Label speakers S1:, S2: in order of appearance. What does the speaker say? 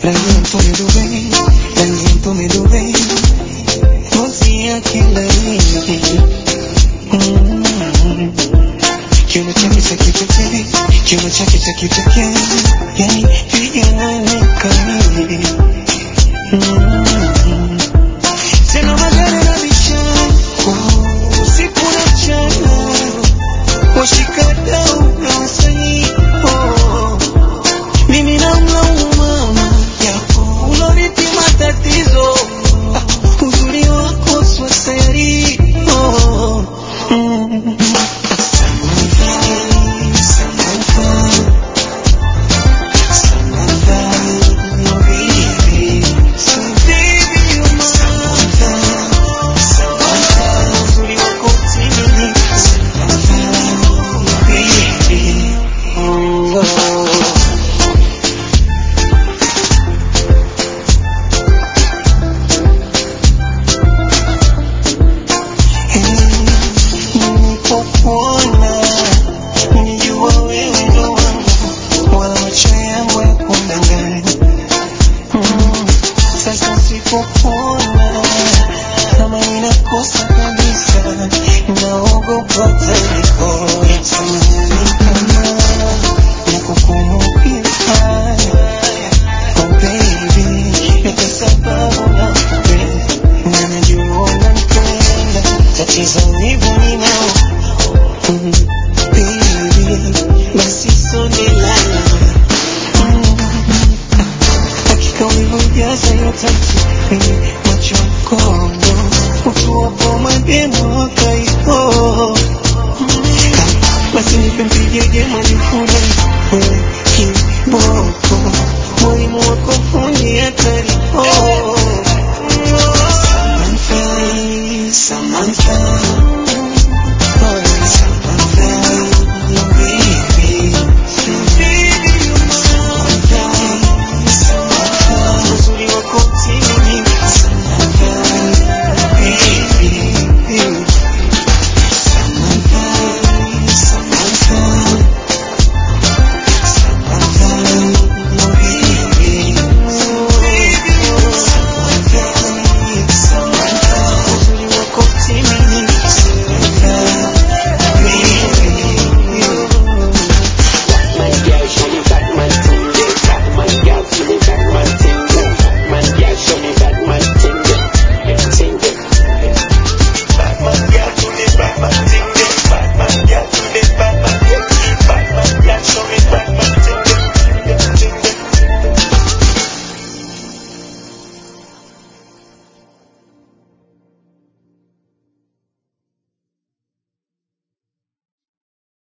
S1: Lento me lo ve, lento me lo ve, così anche lei. You know check it again, you know check it again, Sena magari na bichana, usiku na mchana, washikadau na wasanii, mimi namlaumu mama yako, unanipa matatizo, uzuri wako swaseri, Take